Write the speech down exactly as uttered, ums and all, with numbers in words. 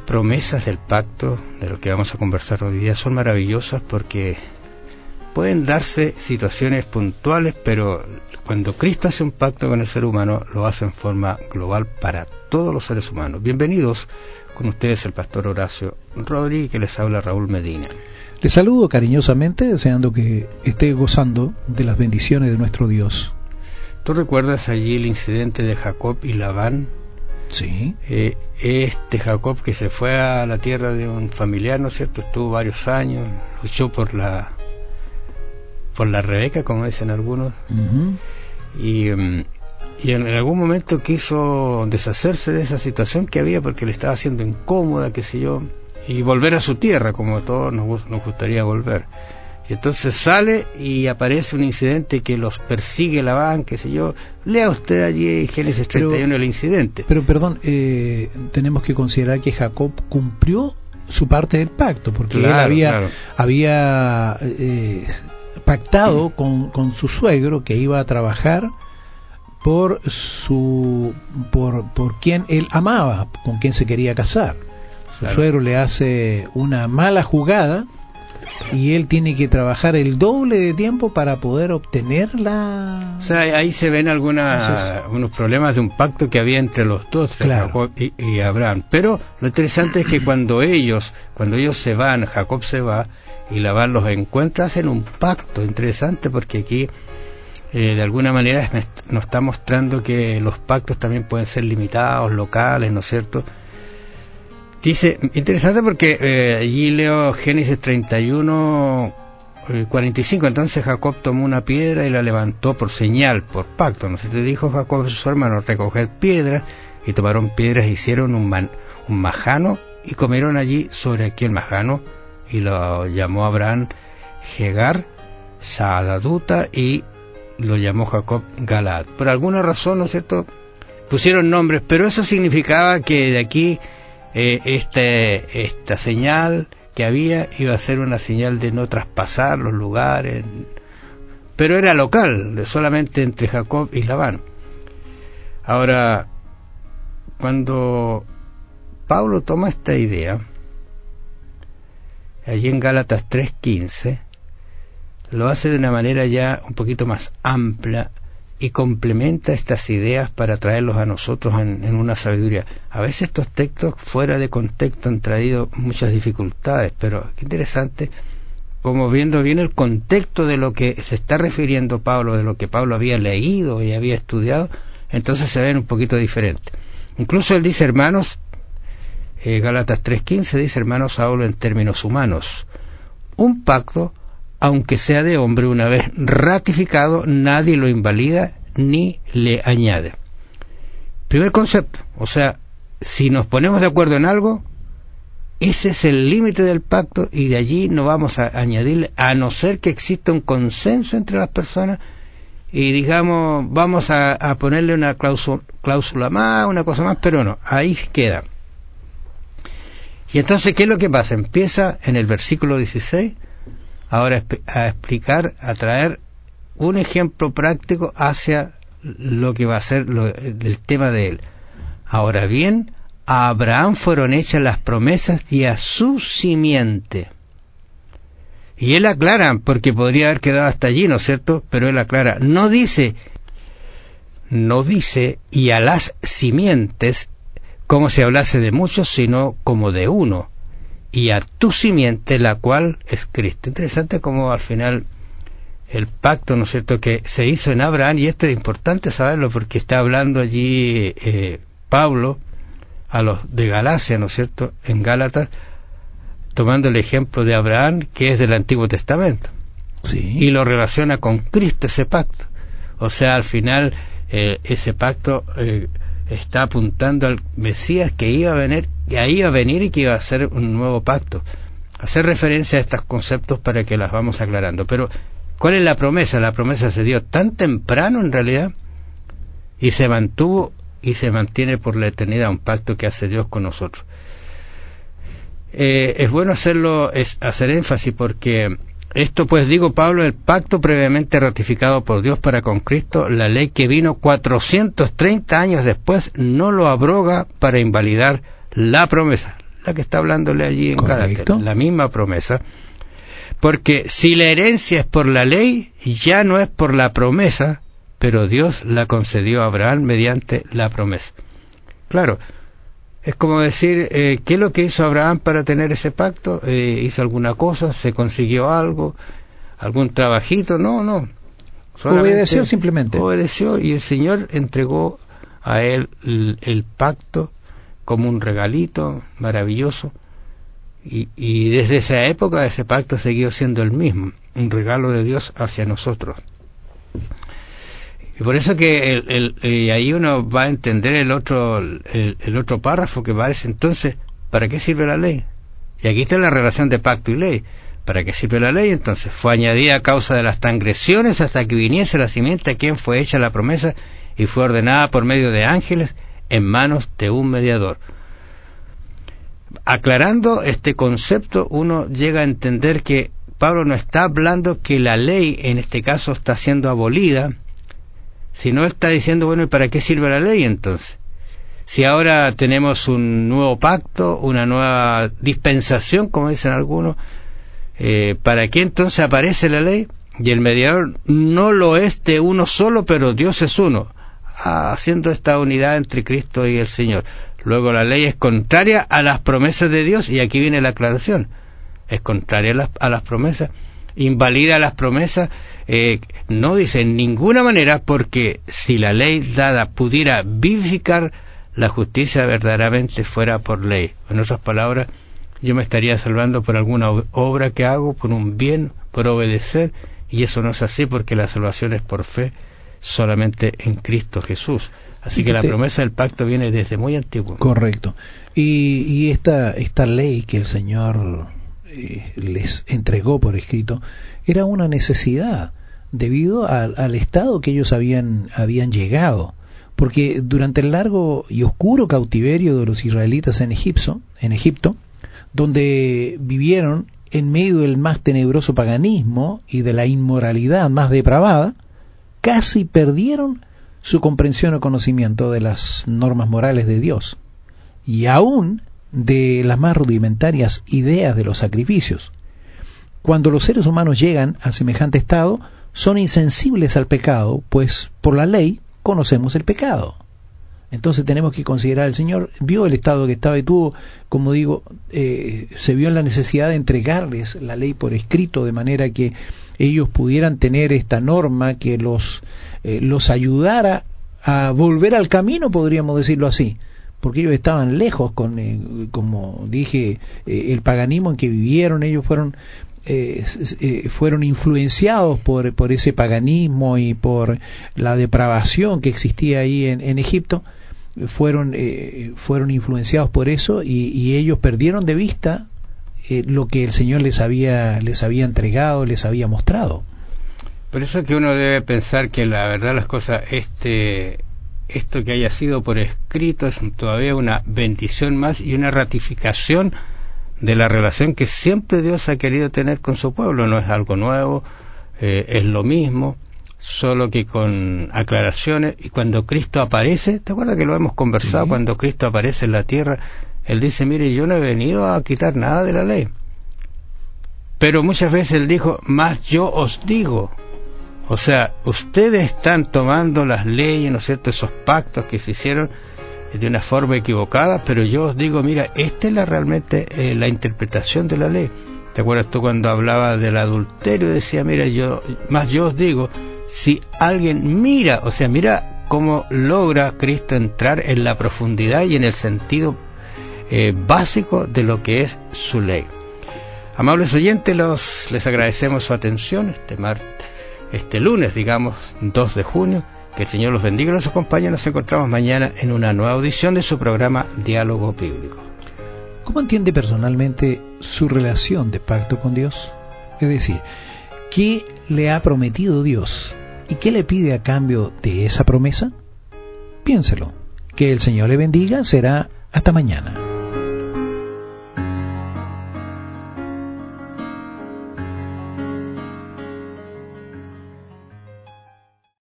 promesas del pacto, de lo que vamos a conversar hoy día, son maravillosas porque pueden darse situaciones puntuales, pero cuando Cristo hace un pacto con el ser humano, lo hace en forma global para todos los seres humanos. Bienvenidos, con ustedes el pastor Horacio Rodríguez, que les habla Raúl Medina. Les saludo cariñosamente, deseando que esté gozando de las bendiciones de nuestro Dios. ¿Tú recuerdas allí el incidente de Jacob y Labán? Sí. Eh, este Jacob que se fue a la tierra de un familiar, ¿no es cierto? Estuvo varios años, luchó por la por la Rebeca, como dicen algunos, uh-huh. y, um, y en algún momento quiso deshacerse de esa situación que había porque le estaba haciendo incómoda, qué sé yo, y volver a su tierra, como a todos nos, nos gustaría volver. Y entonces sale y aparece un incidente que los persigue Labán, qué sé yo. Lea usted allí Génesis treinta y uno pero, el incidente. Pero perdón, eh, tenemos que considerar que Jacob cumplió su parte del pacto, porque claro, él había, claro. había eh, pactado con, con su suegro que iba a trabajar por su por, por quien él amaba, con quien se quería casar. Su claro. suegro le hace una mala jugada y él tiene que trabajar el doble de tiempo para poder obtener la... O sea, ahí se ven algunas, algunos problemas de un pacto que había entre los dos, claro. Jacob y, y Abraham. Pero lo interesante es que cuando ellos, cuando ellos se van, Jacob se va y Labán los encuentra, hacen un pacto interesante, porque aquí eh, de alguna manera nos está mostrando que los pactos también pueden ser limitados, locales, ¿no es cierto? Dice, interesante porque eh, allí leo Génesis treinta y uno, eh, cuarenta y cinco. Entonces Jacob tomó una piedra y la levantó por señal, por pacto, ¿no? Le dijo Jacob a sus hermanos: recoged piedras, y tomaron piedras, hicieron un, man, un majano, y comieron allí sobre aquel majano, y lo llamó Abraham Jegar Saadaduta, y lo llamó Jacob Galaad. Por alguna razón, ¿no es cierto?, pusieron nombres, pero eso significaba que de aquí Eh, este, esta señal que había iba a ser una señal de no traspasar los lugares, pero era local, solamente entre Jacob y Labán. Ahora, cuando Pablo toma esta idea, allí en Gálatas tres quince, lo hace de una manera ya un poquito más amplia y complementa estas ideas para traerlos a nosotros en, en una sabiduría. A veces estos textos fuera de contexto han traído muchas dificultades, pero qué interesante, como viendo bien el contexto de lo que se está refiriendo Pablo, de lo que Pablo había leído y había estudiado, entonces se ven un poquito diferentes. Incluso él dice, hermanos, eh, Gálatas tres quince dice, hermanos, hablo en términos humanos. Un pacto, aunque sea de hombre, una vez ratificado, nadie lo invalida ni le añade. Primer concepto, o sea, si nos ponemos de acuerdo en algo, ese es el límite del pacto, y de allí no vamos a añadirle, a no ser que exista un consenso entre las personas y digamos, vamos a, a ponerle una cláusula, cláusula más, una cosa más, pero no, ahí queda. Y entonces, ¿qué es lo que pasa? Empieza en el versículo dieciséis ahora a explicar, a traer un ejemplo práctico hacia lo que va a ser lo, el tema de él. Ahora bien, a Abraham fueron hechas las promesas y a su simiente. Y él aclara, porque podría haber quedado hasta allí, ¿no es cierto? Pero él aclara, no dice, no dice y a las simientes como si hablase de muchos, sino como de uno. Y a tu simiente, la cual es Cristo. Interesante como al final el pacto, ¿no es cierto?, que se hizo en Abraham, y esto es importante saberlo porque está hablando allí eh, Pablo a los de Galacia, ¿no es cierto?, en Gálatas, tomando el ejemplo de Abraham, que es del Antiguo Testamento, sí, y lo relaciona con Cristo, ese pacto. O sea, al final eh, ese pacto eh, está apuntando al Mesías que iba a venir, que iba a venir y que iba a hacer un nuevo pacto. Hacer referencia a estos conceptos para que las vamos aclarando. Pero, ¿cuál es la promesa? La promesa se dio tan temprano en realidad, y se mantuvo y se mantiene por la eternidad, un pacto que hace Dios con nosotros. Eh, es bueno hacerlo, es hacer énfasis, porque esto, pues digo, Pablo, el pacto previamente ratificado por Dios para con Cristo, la ley que vino cuatrocientos treinta años después, no lo abroga para invalidar la promesa. la que está hablándole allí en Gálatas, la misma promesa. Porque si la herencia es por la ley, ya no es por la promesa, pero Dios la concedió a Abraham mediante la promesa. Claro, es como decir, eh, ¿qué es lo que hizo Abraham para tener ese pacto? Eh, ¿Hizo alguna cosa? ¿Se consiguió algo? ¿Algún trabajito? No, no. Obedeció simplemente. Obedeció, y el Señor entregó a él el, el pacto como un regalito maravilloso. Y, y desde esa época ese pacto siguió siendo el mismo, un regalo de Dios hacia nosotros. Y por eso que el, el, y ahí uno va a entender el otro el, el otro párrafo que parece entonces, ¿para qué sirve la ley? Y aquí está la relación de pacto y ley. ¿Para qué sirve la ley? Entonces, fue añadida a causa de las transgresiones hasta que viniese la simiente a quien fue hecha la promesa y fue ordenada por medio de ángeles en manos de un mediador. Aclarando este concepto, uno llega a entender que Pablo no está hablando que la ley en este caso está siendo abolida, sino está diciendo, bueno, ¿y para qué sirve la ley entonces? Si ahora tenemos un nuevo pacto, una nueva dispensación, como dicen algunos, eh, ¿para qué entonces aparece la ley? Y el mediador no lo es de uno solo, pero Dios es uno, haciendo esta unidad entre Cristo y el Señor. Luego la ley es contraria a las promesas de Dios, y aquí viene la aclaración, es contraria a las, a las promesas, invalida las promesas, eh, no dice en ninguna manera, porque si la ley dada pudiera vivificar, la justicia verdaderamente fuera por ley. En otras palabras, yo me estaría salvando por alguna obra que hago, por un bien, por obedecer, y eso no es así, porque la salvación es por fe solamente en Cristo Jesús. Así que la promesa del pacto viene desde muy antiguo. Correcto. Y, y esta, esta ley que el Señor eh, les entregó por escrito era una necesidad debido a, al estado que ellos habían, habían llegado. Porque durante el largo y oscuro cautiverio de los israelitas en Egipto, en Egipto, donde vivieron en medio del más tenebroso paganismo y de la inmoralidad más depravada, casi perdieron su comprensión o conocimiento de las normas morales de Dios, y aún de las más rudimentarias ideas de los sacrificios. Cuando los seres humanos llegan a semejante estado, son insensibles al pecado, pues por la ley conocemos el pecado. Entonces tenemos que considerar, el Señor vio el estado que estaba y tuvo, como digo, eh, se vio en la necesidad de entregarles la ley por escrito, de manera que ellos pudieran tener esta norma que los, eh, los ayudara a volver al camino, podríamos decirlo así, porque ellos estaban lejos con, eh, como dije, eh, el paganismo en que vivieron. Ellos fueron eh, eh, fueron influenciados por, por ese paganismo y por la depravación que existía ahí en, en Egipto. Fueron eh, fueron influenciados por eso, y, y ellos perdieron de vista eh, lo que el Señor les había les había entregado, les había mostrado. Por eso es que uno debe pensar que la verdad las cosas, este esto que haya sido por escrito es todavía una bendición más y una ratificación de la relación que siempre Dios ha querido tener con su pueblo. No es algo nuevo, eh, es lo mismo, solo que con aclaraciones. Y cuando Cristo aparece, ¿te acuerdas que lo hemos conversado? Sí. Cuando Cristo aparece en la tierra, Él dice, mire, yo no he venido a quitar nada de la ley. Pero muchas veces Él dijo, más yo os digo. O sea, ustedes están tomando las leyes, ¿no es cierto?, esos pactos que se hicieron de una forma equivocada, pero yo os digo, mira, esta es la, realmente eh, la interpretación de la ley. ¿Te acuerdas tú cuando hablaba del adulterio? Decía, mira, yo más yo os digo, si alguien mira, o sea, mira cómo logra Cristo entrar en la profundidad y en el sentido eh, básico de lo que es su ley. Amables oyentes, los, les agradecemos su atención este martes, este lunes, digamos, dos de junio. Que el Señor los bendiga y los acompañe. Nos encontramos mañana en una nueva audición de su programa Diálogo Bíblico. ¿Cómo entiende personalmente su relación de pacto con Dios? Es decir, ¿qué le ha prometido Dios y qué le pide a cambio de esa promesa? Piénselo. Que el Señor le bendiga. Será hasta mañana.